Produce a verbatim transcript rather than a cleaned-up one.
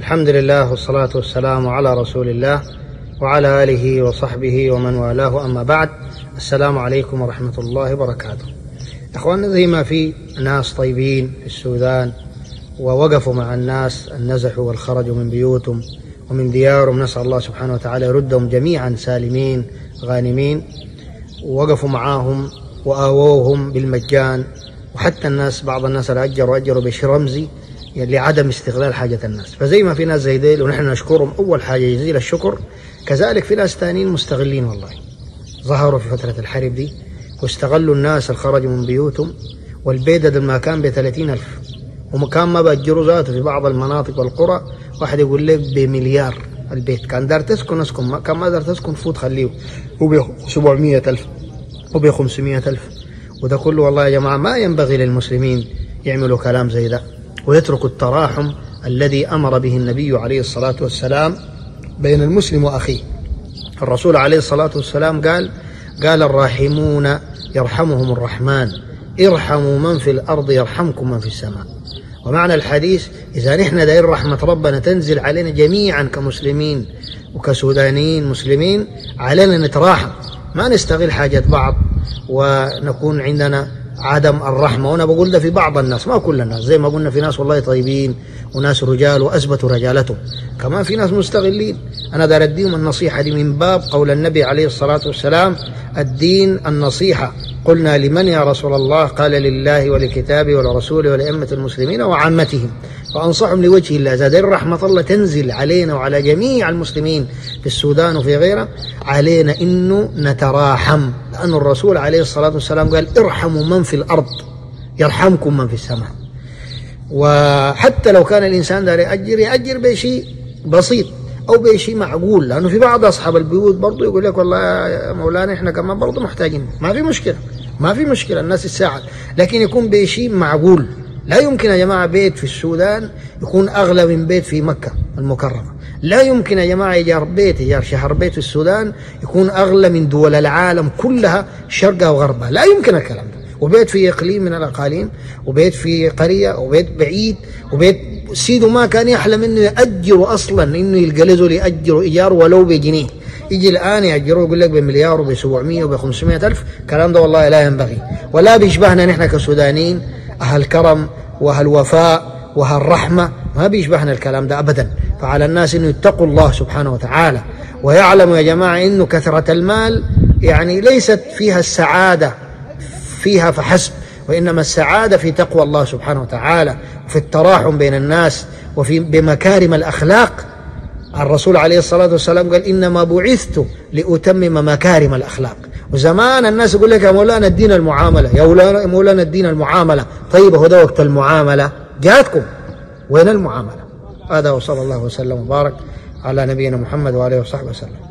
الحمد لله والصلاة والسلام على رسول الله وعلى آله وصحبه ومن والاه، أما بعد. السلام عليكم ورحمة الله وبركاته. أخواننا، زي ما في ناس طيبين في السودان ووقفوا مع الناس النزحوا والخرجوا من بيوتهم ومن ديارهم، نسأل الله سبحانه وتعالى يردهم جميعا سالمين غانمين، ووقفوا معاهم وآووهم بالمجان. وحتى الناس بعض الناس اللي أجروا أجروا بشيء رمزي لعدم استغلال حاجة الناس. فزي ما في ناس زي ديل ونحن نشكرهم أول حاجة جزيل الشكر، كذلك في ناس تانيين مستغلين والله ظهروا في فترة الحرب دي واستغلوا الناس اللي خرجوا من بيوتهم. والبيت ده ما كان بثلاثين ألف ومكان ما بأجروا ذاته في بعض المناطق والقرى، واحد يقول لك بمليار البيت. كان دار تسكن اسكن، كان ما دار تسكن فوت خليه، وب سبعمية ألف وب خمسمية ألف. وده كله والله يا جماعة ما ينبغي للمسلمين يعملوا كلام زي ده ويتركوا التراحم الذي أمر به النبي عليه الصلاة والسلام بين المسلم وأخيه. الرسول عليه الصلاة والسلام قال قال الراحمون يرحمهم الرحمن، ارحموا من في الأرض يرحمكم من في السماء. ومعنى الحديث إذا نحن داير رحمة ربنا تنزل علينا جميعا كمسلمين وكسودانيين مسلمين، علينا نتراحم، ما نستغل حاجة بعض ونكون عندنا عدم الرحمة. وأنا بقول ده في بعض الناس، ما كل الناس. زي ما قلنا في ناس والله طيبين وناس رجال وأثبتوا رجالتهم، كمان في ناس مستغلين. أنا دار أديهم النصيحة دي من باب قول النبي عليه الصلاة والسلام الدين النصيحة. قلنا لمن يا رسول الله؟ قال لله ولكتابه ولرسوله ولأئمة المسلمين وعامتهم. فأنصحهم لوجه الله، إذا دار رحمة الله تنزل علينا وعلى جميع المسلمين في السودان وفي غيره، علينا إنه نتراحم، لأن الرسول عليه الصلاة والسلام قال ارحموا من في الأرض يرحمكم من في السماء. وحتى لو كان الإنسان دار يأجر يأجر بشيء بسيط أو بشيء معقول، لأنه في بعض أصحاب البيوت برضو يقول لك والله يا مولانا إحنا كمان برضو محتاجين. ما في مشكلة، ما في مشكلة، الناس تساعد، لكن يكون بشيء معقول. لا يمكن يا جماعة بيت في السودان يكون أغلى من بيت في مكة المكرمة. لا يمكن يا جماعة إيجار بيت إيجار شهر بيت في السودان يكون أغلى من دول العالم كلها شرقها وغربها. لا يمكن الكلام ده. وبيت في إقليم من الأقاليم، وبيت في قرية، وبيت بعيد، وبيت سيده ما كان يحلم إنه يأجره أصلا، إنه يلقى له زول يأجره إيجار ولو بجنيه. يجي الآن يأجره يقول لك بمليار وبسبعمية وبخمسمية ألف. الكلام ده والله لا ينبغي، ولا بيشبهنا نحن كسودانيين أهل كرم وأهل وفاء وأهل رحمة، ما بيشبهنا الكلام ده أبدا. فعلى الناس إنه يتقوا الله سبحانه وتعالى ويعلموا يا جماعة إنه كثرة المال يعني ليست فيها السعادة فيها فحسب، وإنما السعادة في تقوى الله سبحانه وتعالى وفي التراحم بين الناس وفي بمكارم الأخلاق. الرسول عليه الصلاة والسلام قال إنما بعثت لأتمم مكارم الأخلاق. وزمان الناس يقول لك يا مولانا الدين المعاملة، يا مولانا الدين المعاملة. طيب هو ده وقت المعاملة جاتكم، وين المعاملة؟ هذا وصلى الله وسلم وبارك على نبينا محمد وآله وصحبه وسلم.